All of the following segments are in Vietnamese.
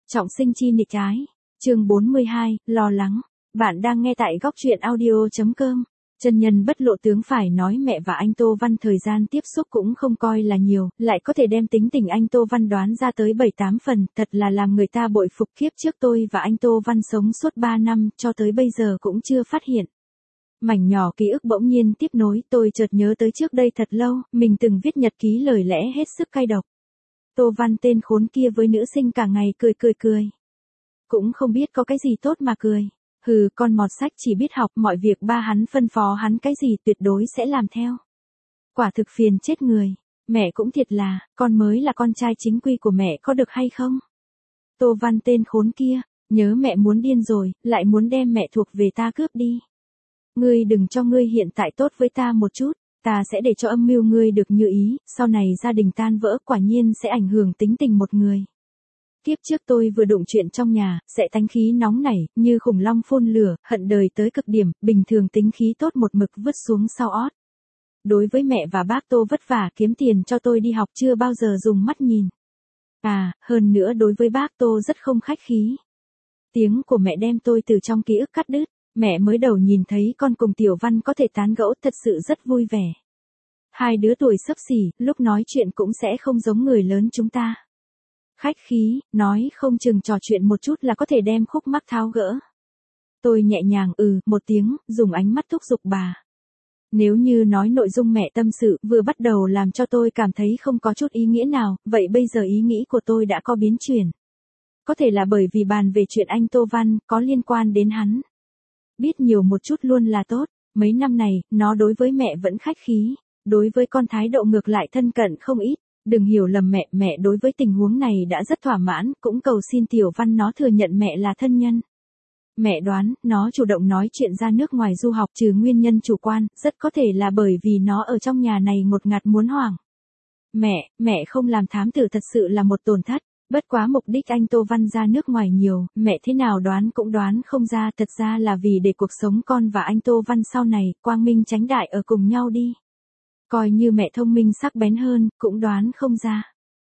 Trọng sinh chi nghịch ái. Chương 42, lo lắng. Bạn đang nghe tại góc truyện audio.com. Chân nhân bất lộ tướng phải nói mẹ và anh Tô Văn thời gian tiếp xúc cũng không coi là nhiều, lại có thể đem tính tình anh Tô Văn đoán ra tới 7-8 phần, thật là làm người ta bội phục. Kiếp trước tôi và anh Tô Văn sống suốt 3 năm, cho tới bây giờ cũng chưa phát hiện. Mảnh nhỏ ký ức bỗng nhiên tiếp nối, tôi chợt nhớ tới trước đây thật lâu, mình từng viết nhật ký lời lẽ hết sức cay độc. Tô Văn tên khốn kia với nữ sinh cả ngày cười. Cũng không biết có cái gì tốt mà cười. Hừ, con mọt sách chỉ biết học, mọi việc ba hắn phân phó hắn cái gì tuyệt đối sẽ làm theo. Quả thực phiền chết người. Mẹ cũng thiệt là, con mới là con trai chính quy của mẹ có được hay không? Tô Văn tên khốn kia, nhớ mẹ muốn điên rồi, lại muốn đem mẹ thuộc về ta cướp đi. Ngươi đừng cho ngươi hiện tại tốt với ta một chút, ta sẽ để cho âm mưu ngươi được như ý, sau này gia đình tan vỡ quả nhiên sẽ ảnh hưởng tính tình một người. Kiếp trước tôi vừa đụng chuyện trong nhà, sẽ tánh khí nóng nảy, như khủng long phun lửa, hận đời tới cực điểm, bình thường tính khí tốt một mực vứt xuống sau ót. Đối với mẹ và bác Tô vất vả kiếm tiền cho tôi đi học chưa bao giờ dùng mắt nhìn. Hơn nữa đối với bác Tô rất không khách khí. Tiếng của mẹ đem tôi từ trong ký ức cắt đứt, mẹ mới đầu nhìn thấy con cùng Tiểu Văn có thể tán gẫu thật sự rất vui vẻ. Hai đứa tuổi xấp xỉ, lúc nói chuyện cũng sẽ không giống người lớn chúng ta. Khách khí, nói không chừng trò chuyện một chút là có thể đem khúc mắc tháo gỡ. Tôi nhẹ nhàng một tiếng, dùng ánh mắt thúc giục bà. Nếu như nói nội dung mẹ tâm sự vừa bắt đầu làm cho tôi cảm thấy không có chút ý nghĩa nào, vậy bây giờ ý nghĩ của tôi đã có biến chuyển. Có thể là bởi vì bàn về chuyện anh Tô Văn, có liên quan đến hắn. Biết nhiều một chút luôn là tốt, mấy năm này, nó đối với mẹ vẫn khách khí, đối với con thái độ ngược lại thân cận không ít. Đừng hiểu lầm mẹ đối với tình huống này đã rất thỏa mãn, cũng cầu xin Tiểu Văn nó thừa nhận mẹ là thân nhân. Mẹ đoán, nó chủ động nói chuyện ra nước ngoài du học trừ nguyên nhân chủ quan, rất có thể là bởi vì nó ở trong nhà này ngột ngạt muốn hoảng. Mẹ không làm thám tử thật sự là một tổn thất, bất quá mục đích anh Tô Văn ra nước ngoài nhiều, mẹ thế nào đoán cũng đoán không ra, thật ra là vì để cuộc sống con và anh Tô Văn sau này, quang minh chánh đại ở cùng nhau đi. Coi như mẹ thông minh sắc bén hơn, cũng đoán không ra.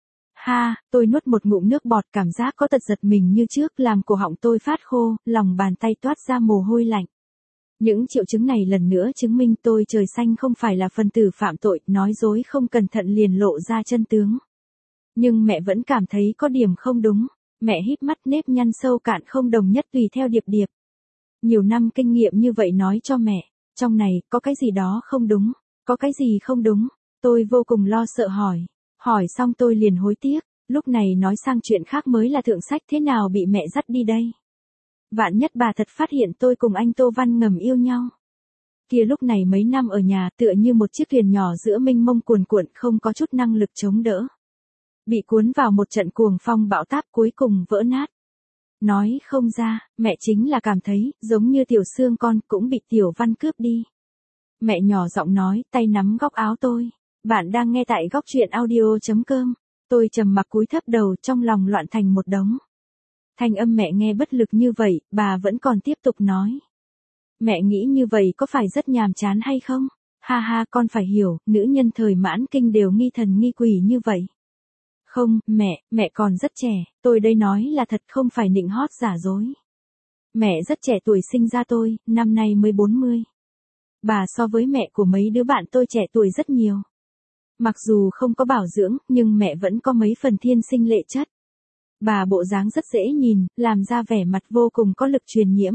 Tôi nuốt một ngụm nước bọt, cảm giác có tật giật mình như trước, làm cổ họng tôi phát khô, lòng bàn tay toát ra mồ hôi lạnh. Những triệu chứng này lần nữa chứng minh tôi trời xanh không phải là phần tử phạm tội, nói dối không cẩn thận liền lộ ra chân tướng. Nhưng mẹ vẫn cảm thấy có điểm không đúng, mẹ híp mắt nếp nhăn sâu cạn không đồng nhất tùy theo điệp. Nhiều năm kinh nghiệm như vậy nói cho mẹ, trong này, có cái gì đó không đúng. Có cái gì không đúng? Tôi vô cùng lo sợ hỏi xong tôi liền hối tiếc, lúc này nói sang chuyện khác mới là thượng sách, thế nào bị mẹ dắt đi đây? Vạn nhất bà thật phát hiện tôi cùng anh Tô Văn ngầm yêu nhau. Kia lúc này mấy năm ở nhà tựa như một chiếc thuyền nhỏ giữa mênh mông cuồn cuộn, không có chút năng lực chống đỡ. Bị cuốn vào một trận cuồng phong bão táp, cuối cùng vỡ nát. Nói không ra, mẹ chính là cảm thấy, giống như Tiểu Xương con cũng bị Tiểu Văn cướp đi. Mẹ nhỏ giọng nói, tay nắm góc áo tôi. Bạn đang nghe tại góc truyện audio.com. Tôi trầm mặc cúi thấp đầu, trong lòng loạn thành một đống. Thanh âm mẹ nghe bất lực như vậy, bà vẫn còn tiếp tục nói. Mẹ nghĩ như vậy có phải rất nhàm chán hay không? Con phải hiểu, nữ nhân thời mãn kinh đều nghi thần nghi quỷ như vậy. Không, mẹ còn rất trẻ, tôi đây nói là thật, không phải nịnh hót giả dối. Mẹ rất trẻ tuổi sinh ra tôi, năm nay mới 40. Bà so với mẹ của mấy đứa bạn tôi trẻ tuổi rất nhiều. Mặc dù không có bảo dưỡng, nhưng mẹ vẫn có mấy phần thiên sinh lệ chất. Bà bộ dáng rất dễ nhìn, làm ra vẻ mặt vô cùng có lực truyền nhiễm.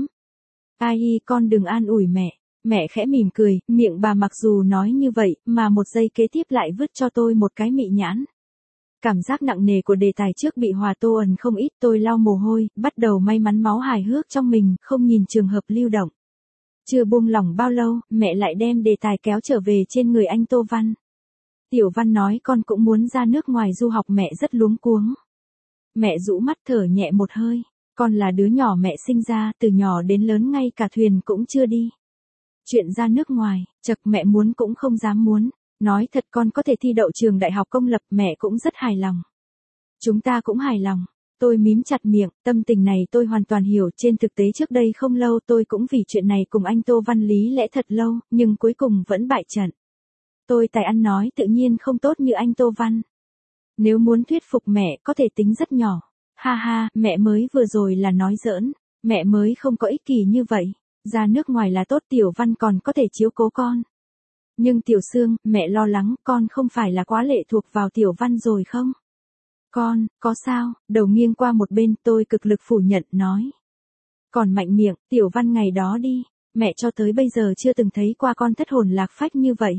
Con đừng an ủi mẹ. Mẹ khẽ mỉm cười, miệng bà mặc dù nói như vậy, mà một giây kế tiếp lại vứt cho tôi một cái mị nhãn. Cảm giác nặng nề của đề tài trước bị hòa tô ẩn không ít, tôi lau mồ hôi, bắt đầu may mắn máu hài hước trong mình, không nhìn trường hợp lưu động. Chưa buông lỏng bao lâu, mẹ lại đem đề tài kéo trở về trên người anh Tô Văn. Tiểu Văn nói con cũng muốn ra nước ngoài du học, mẹ rất luống cuống. Mẹ rũ mắt thở nhẹ một hơi, con là đứa nhỏ mẹ sinh ra, từ nhỏ đến lớn ngay cả thuyền cũng chưa đi. Chuyện ra nước ngoài, chật mẹ muốn cũng không dám muốn, nói thật con có thể thi đậu trường đại học công lập, mẹ cũng rất hài lòng. Chúng ta cũng hài lòng. Tôi mím chặt miệng, tâm tình này tôi hoàn toàn hiểu, trên thực tế trước đây không lâu tôi cũng vì chuyện này cùng anh Tô Văn lý lẽ thật lâu, nhưng cuối cùng vẫn bại trận. Tôi tài ăn nói tự nhiên không tốt như anh Tô Văn. Nếu muốn thuyết phục mẹ có thể tính rất nhỏ. Ha ha, mẹ mới vừa rồi là nói giỡn, mẹ mới không có ích kỷ như vậy, ra nước ngoài là tốt Tiểu Văn còn có thể chiếu cố con. Nhưng Tiểu Sương, mẹ lo lắng con không phải là quá lệ thuộc vào Tiểu Văn rồi không? Con, có sao? Đầu nghiêng qua một bên tôi cực lực phủ nhận nói. Còn mạnh miệng, Tiểu Văn ngày đó đi, mẹ cho tới bây giờ chưa từng thấy qua con thất hồn lạc phách như vậy.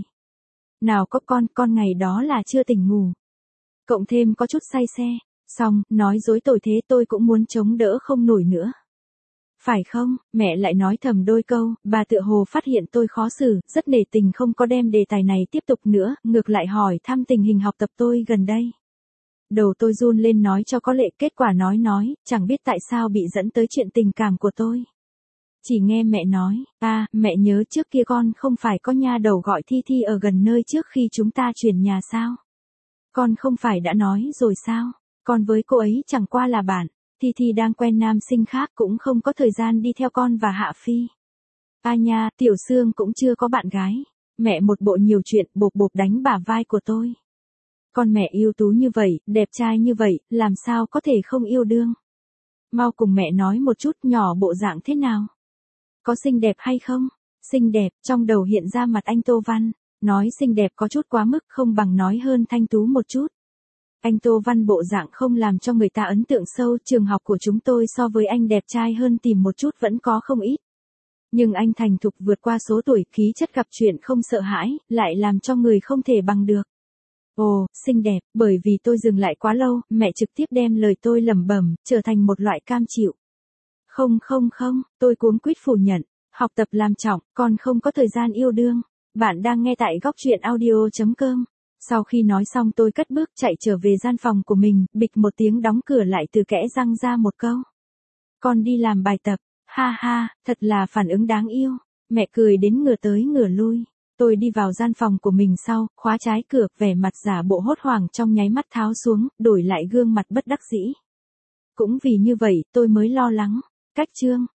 Nào có con ngày đó là chưa tỉnh ngủ. Cộng thêm có chút say xe, xong, nói dối tội thế tôi cũng muốn chống đỡ không nổi nữa. Phải không, mẹ lại nói thầm đôi câu, bà tựa hồ phát hiện tôi khó xử, rất nể tình không có đem đề tài này tiếp tục nữa, ngược lại hỏi thăm tình hình học tập tôi gần đây. Đầu tôi run lên nói cho có lệ, kết quả nói, chẳng biết tại sao bị dẫn tới chuyện tình cảm của tôi. Chỉ nghe mẹ nói, mẹ nhớ trước kia con không phải có nha đầu gọi Thi Thi ở gần nơi trước khi chúng ta chuyển nhà sao? Con không phải đã nói rồi sao? Con với cô ấy chẳng qua là bạn, Thi Thi đang quen nam sinh khác cũng không có thời gian đi theo con và Hạ Phi. Nha, Tiểu Sương cũng chưa có bạn gái. Mẹ một bộ nhiều chuyện bộp bộp đánh bả vai của tôi. Con mẹ ưu tú như vậy, đẹp trai như vậy, làm sao có thể không yêu đương? Mau cùng mẹ nói một chút nhỏ bộ dạng thế nào? Có xinh đẹp hay không? Xinh đẹp, trong đầu hiện ra mặt anh Tô Văn. Nói xinh đẹp có chút quá mức, không bằng nói hơn thanh tú một chút. Anh Tô Văn bộ dạng không làm cho người ta ấn tượng sâu, trường học của chúng tôi so với anh đẹp trai hơn tìm một chút vẫn có không ít. Nhưng anh thành thục vượt qua số tuổi, khí chất gặp chuyện không sợ hãi, lại làm cho người không thể bằng được. Ồ, xinh đẹp, bởi vì tôi dừng lại quá lâu, mẹ trực tiếp đem lời tôi lẩm bẩm, trở thành một loại cam chịu. Không, tôi cuống quýt phủ nhận, học tập làm trọng, còn không có thời gian yêu đương. Bạn đang nghe tại góc truyện audio.com. Sau khi nói xong tôi cất bước chạy trở về gian phòng của mình, bịch một tiếng đóng cửa lại từ kẽ răng ra một câu. Con đi làm bài tập, ha ha, thật là phản ứng đáng yêu. Mẹ cười đến ngửa tới ngửa lui. Tôi đi vào gian phòng của mình sau, khóa trái cửa, vẻ mặt giả bộ hốt hoảng trong nháy mắt tháo xuống, đổi lại gương mặt bất đắc dĩ. Cũng vì như vậy, tôi mới lo lắng. Cách chương